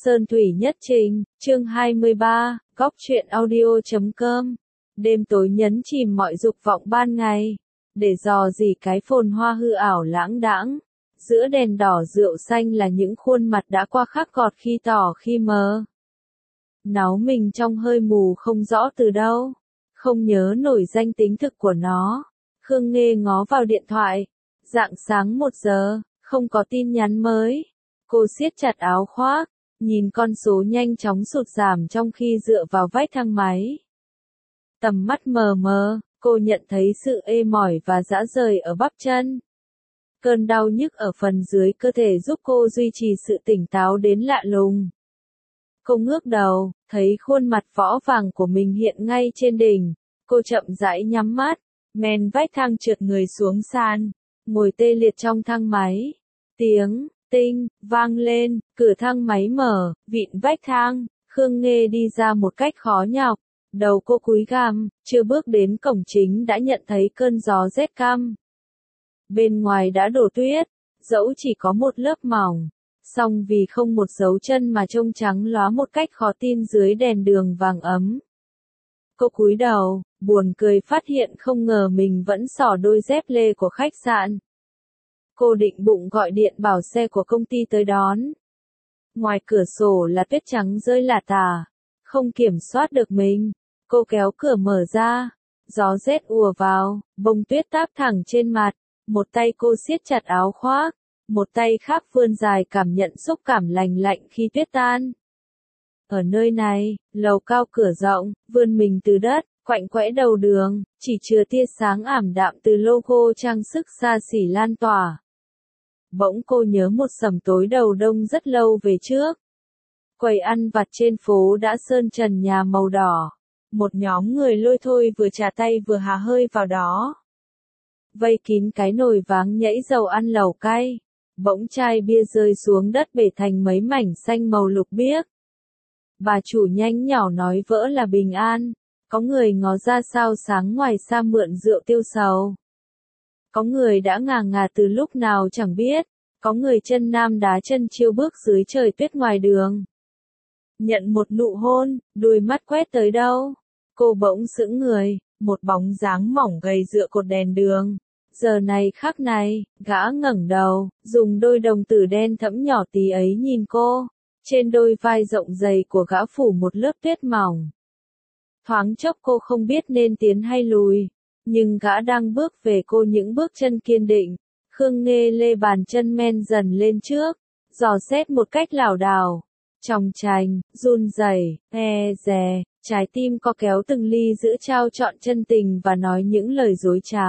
Sơn Thủy Nhất Trình, chương 23, Góc truyện audio.com. Đêm tối nhấn chìm mọi dục vọng ban ngày, để dò dỉ cái phồn hoa hư ảo lãng đãng. Giữa đèn đỏ rượu xanh là những khuôn mặt đã qua khắc gọt khi tỏ khi mờ. Náu mình trong hơi mù không rõ từ đâu, không nhớ nổi danh tính thực của nó. Khương Nghê ngó vào điện thoại, rạng sáng 1 giờ, không có tin nhắn mới. Cô siết chặt áo khoác, nhìn con số nhanh chóng sụt giảm trong khi dựa vào vách thang máy. Tầm mắt mờ mờ, cô nhận thấy sự ê mỏi và rã rời ở bắp chân. Cơn đau nhức ở phần dưới cơ thể giúp cô duy trì sự tỉnh táo đến lạ lùng. Cô ngước đầu, thấy khuôn mặt võ vàng của mình hiện ngay trên đỉnh. Cô chậm rãi nhắm mắt, men vách thang trượt người xuống sàn, ngồi tê liệt trong thang máy. Tiếng tinh vang lên, cửa thang máy mở, vịn vách thang. Khương Nghê đi ra một cách khó nhọc. Đầu cô cúi gằm, chưa bước đến cổng chính đã nhận thấy cơn gió rét căm. Bên ngoài đã đổ tuyết, dẫu chỉ có một lớp mỏng, song vì không một dấu chân mà trông trắng lóa một cách khó tin dưới đèn đường vàng ấm. Cô cúi đầu, buồn cười phát hiện không ngờ mình vẫn xỏ đôi dép lê của khách sạn. Cô định bụng gọi điện bảo xe của công ty tới đón. Ngoài cửa sổ là tuyết trắng rơi lả tả, không kiểm soát được mình. Cô kéo cửa mở ra, gió rét ùa vào, bông tuyết táp thẳng trên mặt. Một tay cô siết chặt áo khoác, một tay khác vươn dài cảm nhận xúc cảm lành lạnh khi tuyết tan. Ở nơi này, lầu cao cửa rộng, vươn mình từ đất, quạnh quẽ đầu đường, chỉ chừa tia sáng ảm đạm từ logo trang sức xa xỉ lan tỏa. Bỗng cô nhớ một sẩm tối đầu đông rất lâu về trước. Quầy ăn vặt trên phố đã sơn trần nhà màu đỏ. Một nhóm người lôi thôi vừa trà tay vừa hà hơi vào đó. Vây kín cái nồi váng nhảy dầu ăn lẩu cay. Bỗng chai bia rơi xuống đất bể thành mấy mảnh xanh màu lục biếc. Bà chủ nhanh nhỏ nói vỡ là bình an. Có người ngó ra sao sáng ngoài xa mượn rượu tiêu sầu. Có người đã ngà ngà từ lúc nào chẳng biết. Có người chân nam đá chân chiêu bước dưới trời tuyết ngoài đường. Nhận một nụ hôn, đôi mắt quét tới đâu. Cô bỗng sững người, một bóng dáng mỏng gầy dựa cột đèn đường. Giờ này khắc này, gã ngẩng đầu, dùng đôi đồng tử đen thẫm nhỏ tí ấy nhìn cô. Trên đôi vai rộng dày của gã phủ một lớp tuyết mỏng. Thoáng chốc cô không biết nên tiến hay lùi, nhưng gã đang bước về cô những bước chân kiên định. Khương Nghê lê bàn chân men dần lên trước, dò xét một cách lảo đảo, chòng chành, run rẩy, e dè, trái tim co kéo từng ly giữa trao trọn chân tình và nói những lời dối trá.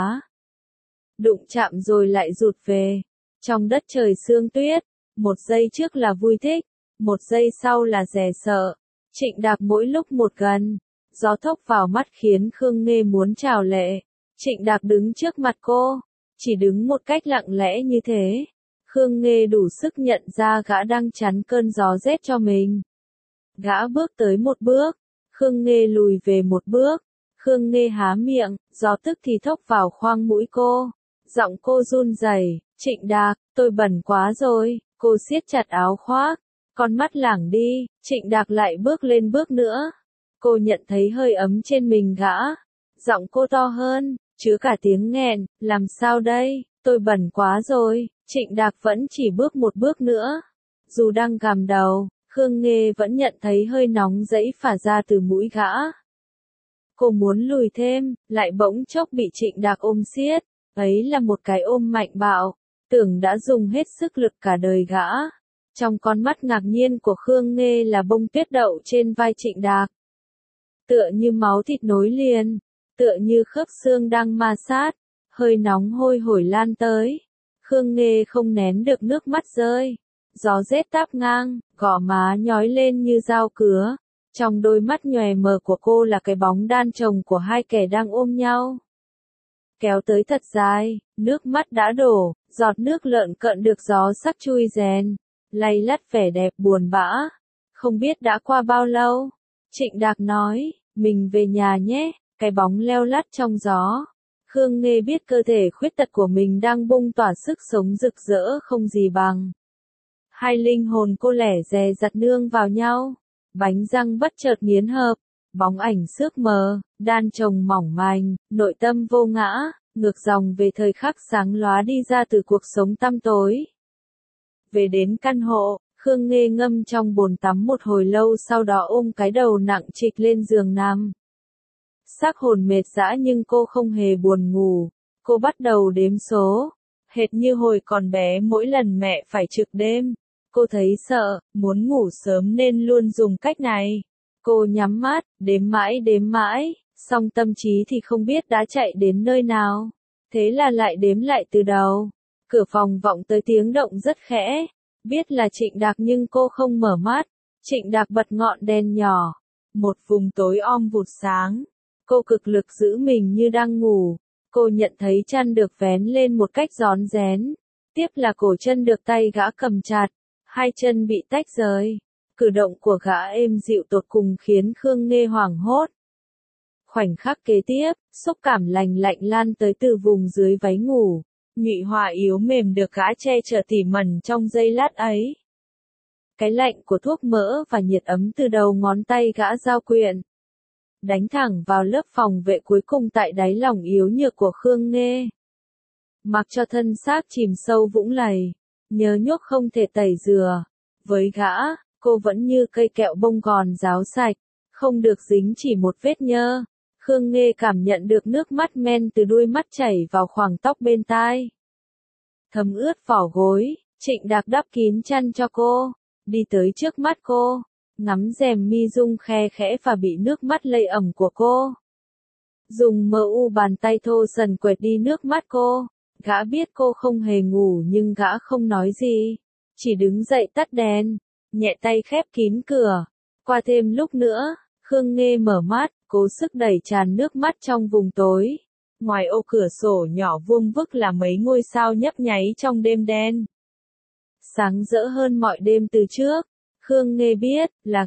Đụng chạm rồi lại rụt về. Trong đất trời sương tuyết, một giây trước là vui thích, một giây sau là dè sợ. Trịnh Đạc mỗi lúc một gần, gió thốc vào mắt khiến Khương Nghê muốn trào lệ. Trịnh Đạc đứng trước mặt cô, chỉ đứng một cách lặng lẽ như thế. Khương Nghê đủ sức nhận ra gã đang chắn cơn gió rét cho mình. Gã bước tới một bước, Khương Nghê lùi về một bước. Khương Nghê há miệng, gió tức thì thốc vào khoang mũi cô. Giọng cô run rẩy, Trịnh Đạc, tôi bẩn quá rồi. Cô siết chặt áo khoác, con mắt lảng đi. Trịnh Đạc lại bước lên bước nữa. Cô nhận thấy hơi ấm trên mình gã. Giọng cô to hơn, chứa cả tiếng nghẹn, làm sao đây, tôi bẩn quá rồi. Trịnh Đạc vẫn chỉ bước một bước nữa. Dù đang gằm đầu, Khương Nghê vẫn nhận thấy hơi nóng rẫy phả ra từ mũi gã. Cô muốn lùi thêm, lại bỗng chốc bị Trịnh Đạc ôm siết. Ấy là một cái ôm mạnh bạo, tưởng đã dùng hết sức lực cả đời gã. Trong con mắt ngạc nhiên của Khương Nghê là bông tuyết đậu trên vai Trịnh Đạc. Tựa như máu thịt nối liền, tựa như khớp xương đang ma sát, hơi nóng hôi hổi lan tới. Khương Nghê không nén được nước mắt rơi. Gió rét táp ngang, gò má nhói lên như dao cứa. Trong đôi mắt nhòe mờ của cô là cái bóng đan chồng của hai kẻ đang ôm nhau. Kéo tới thật dài, nước mắt đã đổ, giọt nước lợn cợn được gió sắc chui rèn, lay lắt vẻ đẹp buồn bã. Không biết đã qua bao lâu, Trịnh Đạc nói, mình về nhà nhé, cái bóng leo lắt trong gió. Khương Nghê biết cơ thể khuyết tật của mình đang bung tỏa sức sống rực rỡ không gì bằng. Hai linh hồn cô lẻ dè dặt nương vào nhau, bánh răng bất chợt nghiến hợp, bóng ảnh xước mờ, đan chồng mỏng manh, nội tâm vô ngã, ngược dòng về thời khắc sáng lóa đi ra từ cuộc sống tăm tối. Về đến căn hộ, Khương Nghê ngâm trong bồn tắm một hồi lâu, sau đó ôm cái đầu nặng trịch lên giường nằm. Xác hồn mệt dã nhưng cô không hề buồn ngủ, cô bắt đầu đếm số, hệt như hồi còn bé mỗi lần mẹ phải trực đêm. Cô thấy sợ, muốn ngủ sớm nên luôn dùng cách này. Cô nhắm mắt, đếm mãi, song tâm trí thì không biết đã chạy đến nơi nào. Thế là lại đếm lại từ đầu. Cửa phòng vọng tới tiếng động rất khẽ. Biết là Trịnh Đạc nhưng cô không mở mắt. Trịnh Đạc bật ngọn đèn nhỏ. Một vùng tối om vụt sáng. Cô cực lực giữ mình như đang ngủ. Cô nhận thấy chăn được vén lên một cách rón rén. Tiếp là cổ chân được tay gã cầm chặt. Hai chân bị tách rời. Cử động của gã êm dịu tột cùng khiến Khương Nghê hoảng hốt. Khoảnh khắc kế tiếp, xúc cảm lành lạnh lan tới từ vùng dưới váy ngủ. Nhụy họa yếu mềm được gã che chở tỉ mẩn trong giây lát ấy. Cái lạnh của thuốc mỡ và nhiệt ấm từ đầu ngón tay gã giao quyện. Đánh thẳng vào lớp phòng vệ cuối cùng tại đáy lòng yếu nhược của Khương Nghê. Mặc cho thân xác chìm sâu vũng lầy. Nhớ nhuốc không thể tẩy rửa. Với gã, cô vẫn như cây kẹo bông gòn ráo sạch, không được dính chỉ một vết nhơ. Khương Nghê cảm nhận được nước mắt men từ đuôi mắt chảy vào khoảng tóc bên tai. Thấm ướt vỏ gối, Trịnh Đạc đắp kín chăn cho cô, đi tới trước mắt cô, ngắm rèm mi rung khe khẽ và bị nước mắt lây ẩm của cô. Dùng mờ u bàn tay thô sần quệt đi nước mắt cô. Gã biết cô không hề ngủ nhưng gã không nói gì. Chỉ đứng dậy tắt đèn, nhẹ tay khép kín cửa. Qua thêm lúc nữa, Khương Nghê mở mắt, cố sức đẩy tràn nước mắt trong vùng tối. Ngoài ô cửa sổ nhỏ vuông vức là mấy ngôi sao nhấp nháy trong đêm đen. Sáng rỡ hơn mọi đêm từ trước. Khương Nghê biết,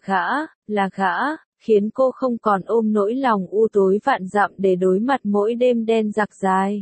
là gã, khiến cô không còn ôm nỗi lòng u tối vạn dặm để đối mặt mỗi đêm đen giặc dài.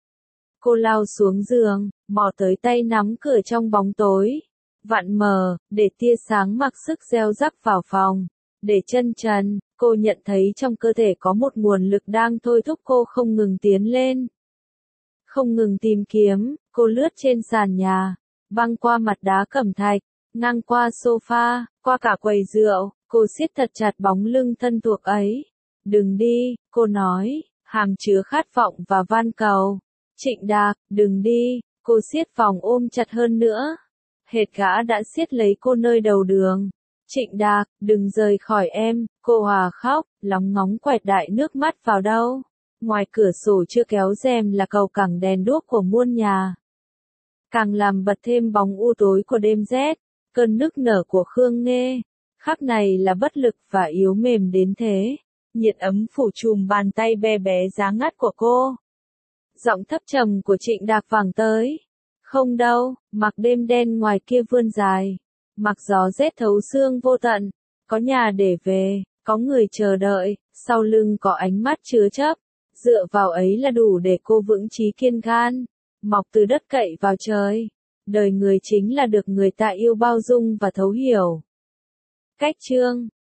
Cô lao xuống giường, mò tới tay nắm cửa trong bóng tối. Vạn mờ, để tia sáng mặc sức gieo rắc vào phòng. Để chân trần, cô nhận thấy trong cơ thể có một nguồn lực đang thôi thúc cô không ngừng tiến lên. Không ngừng tìm kiếm, cô lướt trên sàn nhà, băng qua mặt đá cẩm thạch, ngang qua sofa, qua cả quầy rượu, cô siết thật chặt bóng lưng thân thuộc ấy. Đừng đi, cô nói, hàm chứa khát vọng và van cầu. Trịnh Đạc, đừng đi, cô siết vòng ôm chặt hơn nữa. Hệt gã đã siết lấy cô nơi đầu đường. Trịnh Đạc, đừng rời khỏi em, cô hòa khóc, lóng ngóng quẹt đại nước mắt vào đâu. Ngoài cửa sổ chưa kéo rèm là cầu cẳng đèn đuốc của muôn nhà. Càng làm bật thêm bóng u tối của đêm rét, cơn nức nở của Khương Nghê. Khắc này là bất lực và yếu mềm đến thế. Nhiệt ấm phủ trùm bàn tay bé bé giá ngắt của cô. Giọng thấp trầm của Trịnh Đạc vang tới. Không đâu, mặc đêm đen ngoài kia vươn dài. Mặc gió rét thấu xương vô tận. Có nhà để về, có người chờ đợi, sau lưng có ánh mắt chứa chấp. Dựa vào ấy là đủ để cô vững chí kiên gan. Mọc từ đất cậy vào trời. Đời người chính là được người ta yêu bao dung và thấu hiểu. Cách chương